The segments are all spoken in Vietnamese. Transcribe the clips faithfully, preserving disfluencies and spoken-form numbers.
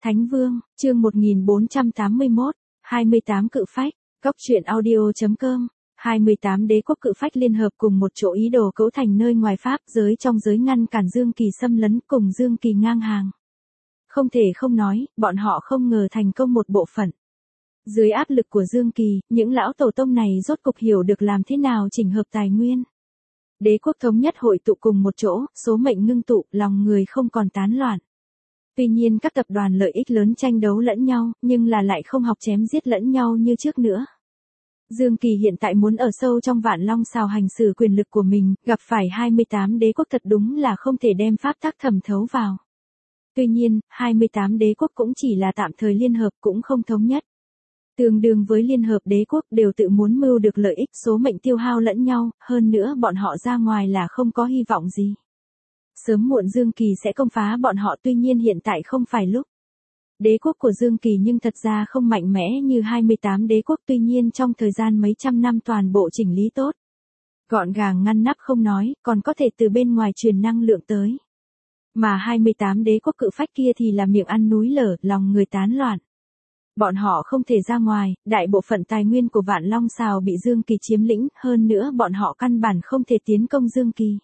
Thánh Vương, chương một nghìn bốn trăm tám mươi mốt, hai mươi tám cự phách, góc truyện audio.com, hai mươi tám đế quốc cự phách liên hợp cùng một chỗ ý đồ cấu thành nơi ngoài Pháp giới trong giới ngăn cản Dương Kỳ xâm lấn cùng Dương Kỳ ngang hàng. Không thể không nói, bọn họ không ngờ thành công một bộ phận. Dưới áp lực của Dương Kỳ, những lão tổ tông này rốt cục hiểu được làm thế nào chỉnh hợp tài nguyên. Đế quốc thống nhất hội tụ cùng một chỗ, số mệnh ngưng tụ, lòng người không còn tán loạn. Tuy nhiên các tập đoàn lợi ích lớn tranh đấu lẫn nhau, nhưng là lại không học chém giết lẫn nhau như trước nữa. Dương Kỳ hiện tại muốn ở sâu trong Vạn Long Sào hành xử quyền lực của mình, gặp phải hai mươi tám đế quốc thật đúng là không thể đem pháp tắc thẩm thấu vào. Tuy nhiên, hai mươi tám đế quốc cũng chỉ là tạm thời liên hợp cũng không thống nhất. Tương đương với liên hợp đế quốc đều tự muốn mưu được lợi ích số mệnh tiêu hao lẫn nhau, hơn nữa bọn họ ra ngoài là không có hy vọng gì. Sớm muộn Dương Kỳ sẽ công phá bọn họ tuy nhiên hiện tại không phải lúc. Đế quốc của Dương Kỳ nhưng thật ra không mạnh mẽ như hai mươi tám đế quốc tuy nhiên trong thời gian mấy trăm năm toàn bộ chỉnh lý tốt. Gọn gàng ngăn nắp không nói, còn có thể từ bên ngoài truyền năng lượng tới. Mà hai mươi tám đế quốc cự phách kia thì là miệng ăn núi lở, lòng người tán loạn. Bọn họ không thể ra ngoài, đại bộ phận tài nguyên của Vạn Long Sào bị Dương Kỳ chiếm lĩnh, hơn nữa bọn họ căn bản không thể tiến công Dương Kỳ.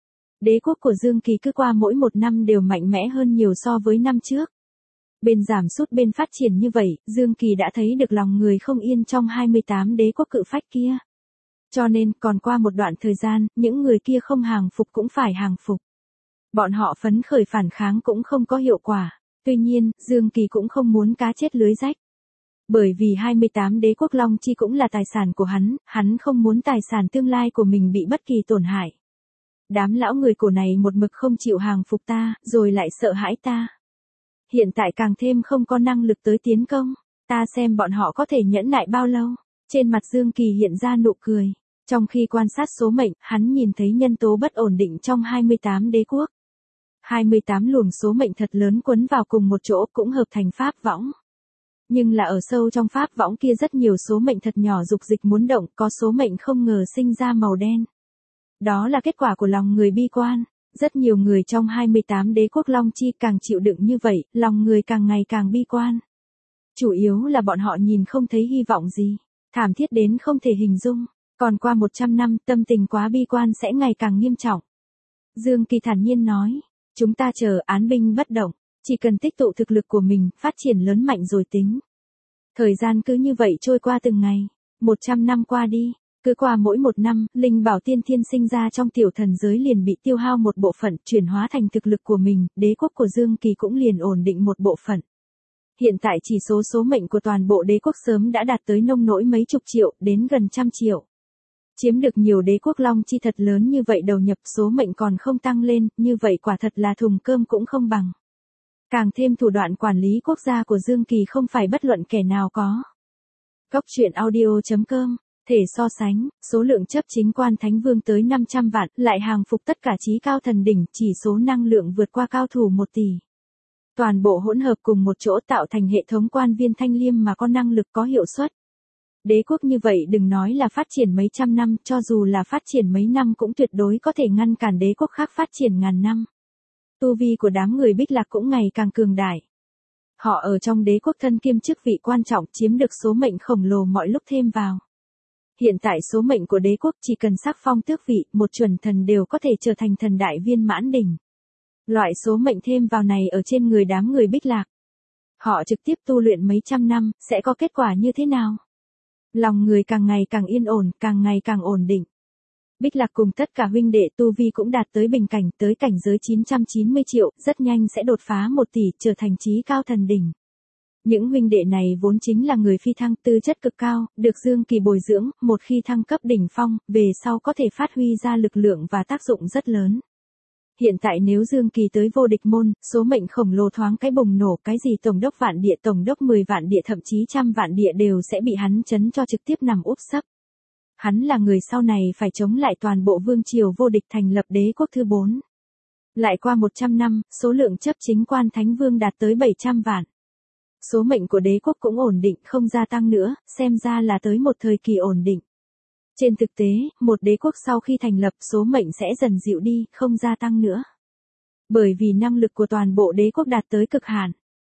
Đế quốc của Dương Kỳ cứ qua mỗi một năm đều mạnh mẽ hơn nhiều so với năm trước. Bên giảm sút bên phát triển như vậy, Dương Kỳ đã thấy được lòng người không yên trong hai mươi tám đế quốc cự phách kia. Cho nên, còn qua một đoạn thời gian, những người kia không hàng phục cũng phải hàng phục. Bọn họ phấn khởi phản kháng cũng không có hiệu quả. Tuy nhiên, Dương Kỳ cũng không muốn cá chết lưới rách. Bởi vì hai mươi tám đế quốc Long Chi cũng là tài sản của hắn, hắn không muốn tài sản tương lai của mình bị bất kỳ tổn hại. Đám lão người cổ này một mực không chịu hàng phục ta, rồi lại sợ hãi ta. Hiện tại càng thêm không có năng lực tới tiến công, ta xem bọn họ có thể nhẫn nại bao lâu. Trên mặt Dương Kỳ hiện ra nụ cười. Trong khi quan sát số mệnh, hắn nhìn thấy nhân tố bất ổn định trong hai mươi tám đế quốc. hai mươi tám luồng số mệnh thật lớn quấn vào cùng một chỗ cũng hợp thành pháp võng. Nhưng là ở sâu trong pháp võng kia rất nhiều số mệnh thật nhỏ dục dịch muốn động, có số mệnh không ngờ sinh ra màu đen. Đó là kết quả của lòng người bi quan. Rất nhiều người trong hai mươi tám đế quốc Long Chi càng chịu đựng như vậy, lòng người càng ngày càng bi quan. Chủ yếu là bọn họ nhìn không thấy hy vọng gì, thảm thiết đến không thể hình dung. Còn qua một trăm năm, tâm tình quá bi quan sẽ ngày càng nghiêm trọng. Dương Kỳ thản nhiên nói, chúng ta chờ án binh bất động, chỉ cần tích tụ thực lực của mình, phát triển lớn mạnh rồi tính. Thời gian cứ như vậy trôi qua từng ngày, một trăm năm qua đi. Cứ qua mỗi một năm, linh bảo tiên thiên sinh ra trong tiểu thần giới liền bị tiêu hao một bộ phận, chuyển hóa thành thực lực của mình, đế quốc của Dương Kỳ cũng liền ổn định một bộ phận. Hiện tại chỉ số số mệnh của toàn bộ đế quốc sớm đã đạt tới nông nỗi mấy chục triệu, đến gần trăm triệu. Chiếm được nhiều đế quốc Long Chi thật lớn như vậy đầu nhập số mệnh còn không tăng lên, như vậy quả thật là thùng cơm cũng không bằng. Càng thêm thủ đoạn quản lý quốc gia của Dương Kỳ không phải bất luận kẻ nào có. Góc truyện audio.com Thể so sánh, số lượng chấp chính quan thánh vương tới năm trăm vạn, lại hàng phục tất cả chí cao thần đỉnh, chỉ số năng lượng vượt qua cao thủ một tỷ. Toàn bộ hỗn hợp cùng một chỗ tạo thành hệ thống quan viên thanh liêm mà có năng lực có hiệu suất. Đế quốc như vậy đừng nói là phát triển mấy trăm năm, cho dù là phát triển mấy năm cũng tuyệt đối có thể ngăn cản đế quốc khác phát triển ngàn năm. Tu vi của đám người Bích Lạc cũng ngày càng cường đại. Họ ở trong đế quốc thân kiêm chức vị quan trọng chiếm được số mệnh khổng lồ mọi lúc thêm vào. Hiện tại số mệnh của đế quốc chỉ cần sắc phong tước vị, một chuẩn thần đều có thể trở thành thần đại viên mãn đỉnh. Loại số mệnh thêm vào này ở trên người đám người Bích Lạc. Họ trực tiếp tu luyện mấy trăm năm, sẽ có kết quả như thế nào? Lòng người càng ngày càng yên ổn, càng ngày càng ổn định. Bích Lạc cùng tất cả huynh đệ tu vi cũng đạt tới bình cảnh, tới cảnh giới chín trăm chín mươi triệu, rất nhanh sẽ đột phá một tỷ, trở thành chí cao thần đỉnh. Những huynh đệ này vốn chính là người phi thăng tư chất cực cao, được Dương Kỳ bồi dưỡng, một khi thăng cấp đỉnh phong, về sau có thể phát huy ra lực lượng và tác dụng rất lớn. Hiện tại nếu Dương Kỳ tới vô địch môn, số mệnh khổng lồ thoáng cái bùng nổ, cái gì tổng đốc vạn địa, tổng đốc mười vạn địa thậm chí trăm vạn địa đều sẽ bị hắn chấn cho trực tiếp nằm úp sấp. Hắn là người sau này phải chống lại toàn bộ vương triều vô địch thành lập đế quốc thứ bốn. Lại qua một trăm năm, số lượng chấp chính quan thánh vương đạt tới bảy trăm vạn. Số mệnh của đế quốc cũng ổn định, không gia tăng nữa, xem ra là tới một thời kỳ ổn định. Trên thực tế, một đế quốc sau khi thành lập số mệnh sẽ dần dịu đi, không gia tăng nữa. Bởi vì năng lực của toàn bộ đế quốc đạt tới cực hạn.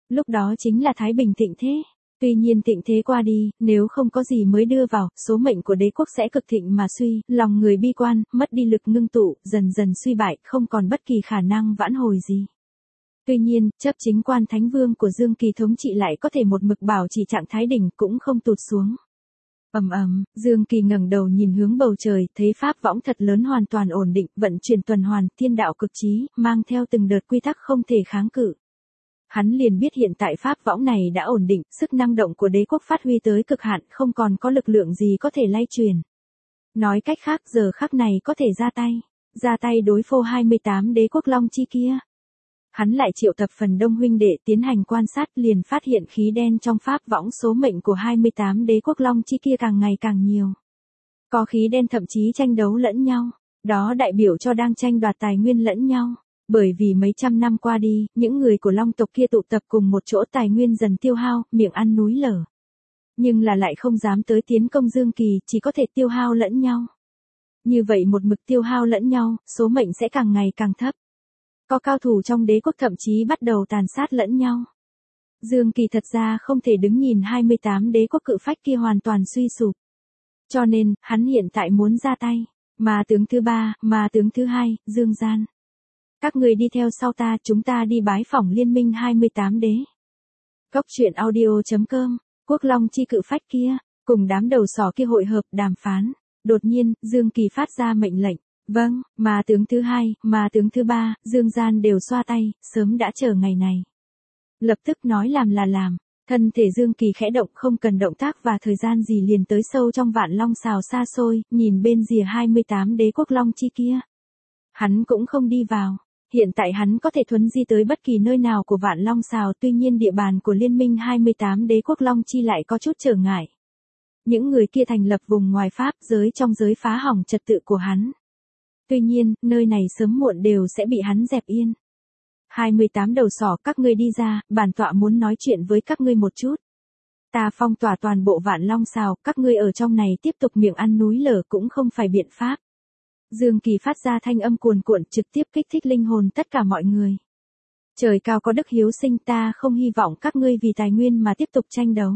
Lúc đó chính là Thái Bình thịnh thế. Tuy nhiên thịnh thế qua đi, nếu không có gì mới đưa vào, số mệnh của đế quốc sẽ cực thịnh mà suy, lòng người bi quan, mất đi lực ngưng tụ, dần dần suy bại, không còn bất kỳ khả năng vãn hồi gì. Tuy nhiên, chấp chính quan thánh vương của Dương Kỳ thống trị lại có thể một mực bảo trì trạng thái đỉnh cũng không tụt xuống. Ầm ầm, Dương Kỳ ngẩng đầu nhìn hướng bầu trời, thấy pháp võng thật lớn hoàn toàn ổn định, vận chuyển tuần hoàn, thiên đạo cực trí, mang theo từng đợt quy tắc không thể kháng cự. Hắn liền biết hiện tại pháp võng này đã ổn định, sức năng động của đế quốc phát huy tới cực hạn, không còn có lực lượng gì có thể lay truyền. Nói cách khác giờ khắc này có thể ra tay, ra tay đối phô hai mươi tám đế quốc long chi kia. Hắn lại triệu tập phần đông huynh đệ tiến hành quan sát liền phát hiện khí đen trong pháp võng số mệnh của hai mươi tám đế quốc long chi kia càng ngày càng nhiều. Có khí đen thậm chí tranh đấu lẫn nhau, đó đại biểu cho đang tranh đoạt tài nguyên lẫn nhau. Bởi vì mấy trăm năm qua đi, những người của long tộc kia tụ tập cùng một chỗ tài nguyên dần tiêu hao, miệng ăn núi lở. Nhưng là lại không dám tới tiến công Dương Kỳ, chỉ có thể tiêu hao lẫn nhau. Như vậy một mực tiêu hao lẫn nhau, số mệnh sẽ càng ngày càng thấp. Có cao thủ trong đế quốc thậm chí bắt đầu tàn sát lẫn nhau. Dương Kỳ thật ra không thể đứng nhìn hai mươi tám đế quốc cự phách kia hoàn toàn suy sụp. Cho nên, hắn hiện tại muốn ra tay. Mà tướng thứ ba, mà tướng thứ hai, Dương Gian. Các người đi theo sau ta, chúng ta đi bái phỏng liên minh hai mươi tám đế. Cốc truyện audio chấm com, Quốc Long chi cự phách kia, cùng đám đầu sỏ kia hội hợp đàm phán. Đột nhiên, Dương Kỳ phát ra mệnh lệnh. Vâng, mà tướng thứ hai, mà tướng thứ ba, Dương Gian đều xoa tay, sớm đã chờ ngày này. Lập tức nói làm là làm, thân thể Dương Kỳ khẽ động không cần động tác và thời gian gì liền tới sâu trong vạn long xào xa xôi, nhìn bên rìa hai mươi tám đế quốc long chi kia. Hắn cũng không đi vào, hiện tại hắn có thể thuấn di tới bất kỳ nơi nào của vạn long xào, tuy nhiên địa bàn của liên minh hai mươi tám đế quốc long chi lại có chút trở ngại. Những người kia thành lập vùng ngoài pháp giới trong giới phá hỏng trật tự của hắn. Tuy nhiên, nơi này sớm muộn đều sẽ bị hắn dẹp yên. hai mươi tám đầu sỏ các ngươi đi ra, bản tọa muốn nói chuyện với các ngươi một chút. Ta phong tỏa toàn bộ vạn long xào, các ngươi ở trong này tiếp tục miệng ăn núi lở cũng không phải biện pháp. Dương Kỳ phát ra thanh âm cuồn cuộn trực tiếp kích thích linh hồn tất cả mọi người. Trời cao có đức hiếu sinh, ta không hy vọng các ngươi vì tài nguyên mà tiếp tục tranh đấu.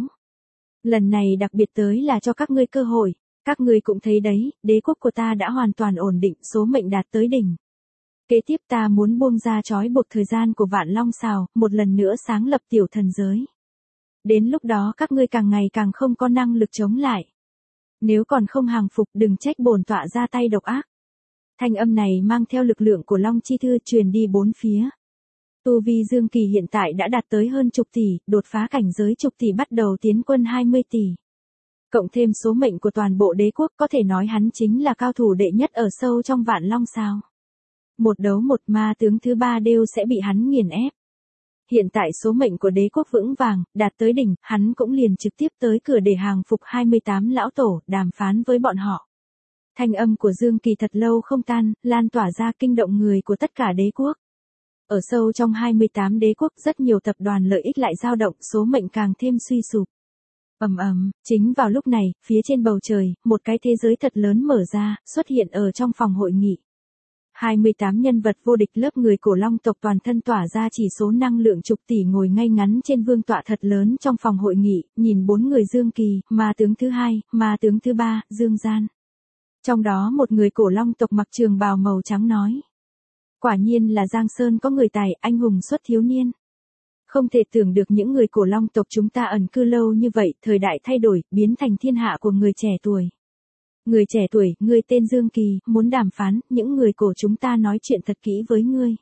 Lần này đặc biệt tới là cho các ngươi cơ hội. Các ngươi cũng thấy đấy, đế quốc của ta đã hoàn toàn ổn định, số mệnh đạt tới đỉnh. Kế tiếp ta muốn buông ra trói buộc thời gian của vạn long xào, một lần nữa sáng lập tiểu thần giới. Đến lúc đó các ngươi càng ngày càng không có năng lực chống lại. Nếu còn không hàng phục đừng trách bổn tọa ra tay độc ác. Thanh âm này mang theo lực lượng của Long Chi Thư truyền đi bốn phía. Tu vi Dương Kỳ hiện tại đã đạt tới hơn chục tỷ, đột phá cảnh giới chục tỷ bắt đầu tiến quân hai mươi tỷ. Cộng thêm số mệnh của toàn bộ đế quốc có thể nói hắn chính là cao thủ đệ nhất ở sâu trong vạn long sao. Một đấu một ma tướng thứ ba đều sẽ bị hắn nghiền ép. Hiện tại số mệnh của đế quốc vững vàng, đạt tới đỉnh, hắn cũng liền trực tiếp tới cửa để hàng phục hai mươi tám lão tổ, đàm phán với bọn họ. Thanh âm của Dương Kỳ thật lâu không tan, lan tỏa ra kinh động người của tất cả đế quốc. Ở sâu trong hai mươi tám đế quốc rất nhiều tập đoàn lợi ích lại dao động, số mệnh càng thêm suy sụp. Ầm ầm, chính vào lúc này, phía trên bầu trời, một cái thế giới thật lớn mở ra, xuất hiện ở trong phòng hội nghị. hai mươi tám nhân vật vô địch lớp người cổ long tộc toàn thân tỏa ra chỉ số năng lượng chục tỷ ngồi ngay ngắn trên vương tọa thật lớn trong phòng hội nghị, nhìn bốn người Dương Kỳ, ma tướng thứ hai, ma tướng thứ ba, Dương Gian. Trong đó một người cổ long tộc mặc trường bào màu trắng nói. Quả nhiên là Giang Sơn có người tài, anh hùng xuất thiếu niên. Không thể tưởng được những người cổ long tộc chúng ta ẩn cư lâu như vậy, thời đại thay đổi, biến thành thiên hạ của người trẻ tuổi. Người trẻ tuổi, người tên Dương Kỳ, muốn đàm phán, những người cổ chúng ta nói chuyện thật kỹ với ngươi.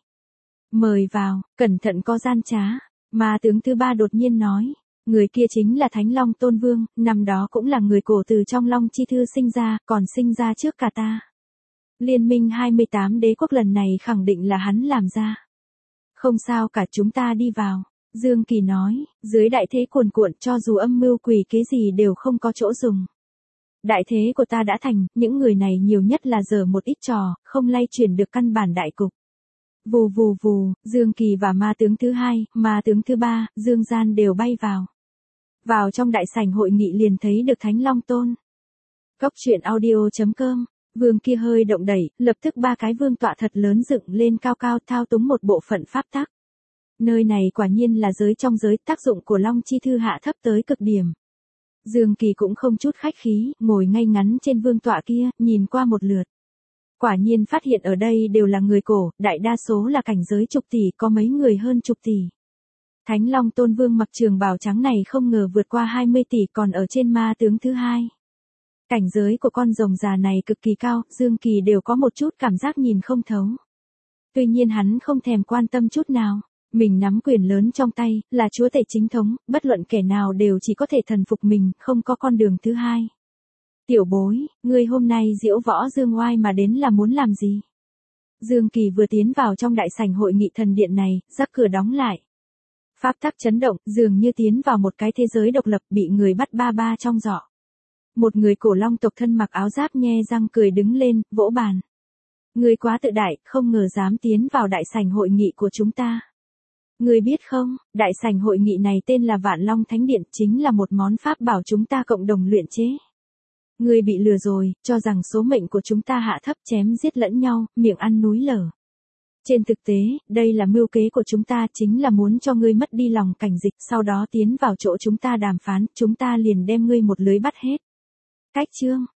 Mời vào, cẩn thận có gian trá. Mà tướng thứ ba đột nhiên nói, người kia chính là Thánh Long Tôn Vương, năm đó cũng là người cổ từ trong Long Chi Thư sinh ra, còn sinh ra trước cả ta. Liên minh hai mươi tám đế quốc lần này khẳng định là hắn làm ra. Không sao cả, chúng ta đi vào. Dương Kỳ nói, dưới đại thế cuồn cuộn cho dù âm mưu quỷ kế gì đều không có chỗ dùng. Đại thế của ta đã thành, những người này nhiều nhất là giở một ít trò, không lay chuyển được căn bản đại cục. Vù vù vù, Dương Kỳ và ma tướng thứ hai, ma tướng thứ ba, Dương Gian đều bay vào. Vào trong đại sảnh hội nghị liền thấy được Thánh Long Tôn. Cốc truyện audio chấm com, vương kia hơi động đẩy, lập tức ba cái vương tọa thật lớn dựng lên cao cao thao túng một bộ phận pháp tắc. Nơi này quả nhiên là giới trong giới, tác dụng của Long Chi Thư hạ thấp tới cực điểm. Dương Kỳ cũng không chút khách khí, ngồi ngay ngắn trên vương tọa kia, nhìn qua một lượt. Quả nhiên phát hiện ở đây đều là người cổ, đại đa số là cảnh giới chục tỷ, có mấy người hơn chục tỷ. Thánh Long Tôn Vương mặc trường bào trắng này không ngờ vượt qua hai mươi tỷ, còn ở trên ma tướng thứ hai. Cảnh giới của con rồng già này cực kỳ cao, Dương Kỳ đều có một chút cảm giác nhìn không thấu. Tuy nhiên hắn không thèm quan tâm chút nào. Mình nắm quyền lớn trong tay, là chúa tể chính thống, bất luận kẻ nào đều chỉ có thể thần phục mình, không có con đường thứ hai. Tiểu bối, ngươi hôm nay diễu võ dương oai mà đến là muốn làm gì? Dương Kỳ vừa tiến vào trong đại sảnh hội nghị thần điện này, giáp cửa đóng lại. Pháp tắc chấn động, dường như tiến vào một cái thế giới độc lập, bị người bắt ba ba trong giỏ. Một người cổ long tộc thân mặc áo giáp nhe răng cười đứng lên, vỗ bàn. Ngươi quá tự đại, không ngờ dám tiến vào đại sảnh hội nghị của chúng ta. Ngươi biết không, đại sảnh hội nghị này tên là Vạn Long Thánh Điện, chính là một món pháp bảo chúng ta cộng đồng luyện chế. Ngươi bị lừa rồi, cho rằng số mệnh của chúng ta hạ thấp, chém giết lẫn nhau, miệng ăn núi lở. Trên thực tế, đây là mưu kế của chúng ta, chính là muốn cho ngươi mất đi lòng cảnh dịch, sau đó tiến vào chỗ chúng ta đàm phán, chúng ta liền đem ngươi một lưới bắt hết. Cách chương